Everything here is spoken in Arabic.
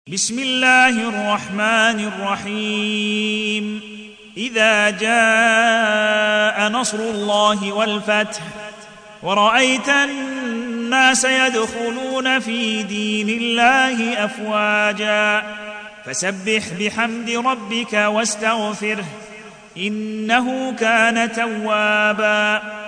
بسم الله الرحمن الرحيم إذا جاء نصر الله والفتح ورأيت الناس يدخلون في دين الله أفواجا فسبح بحمد ربك واستغفره إنه كان توابا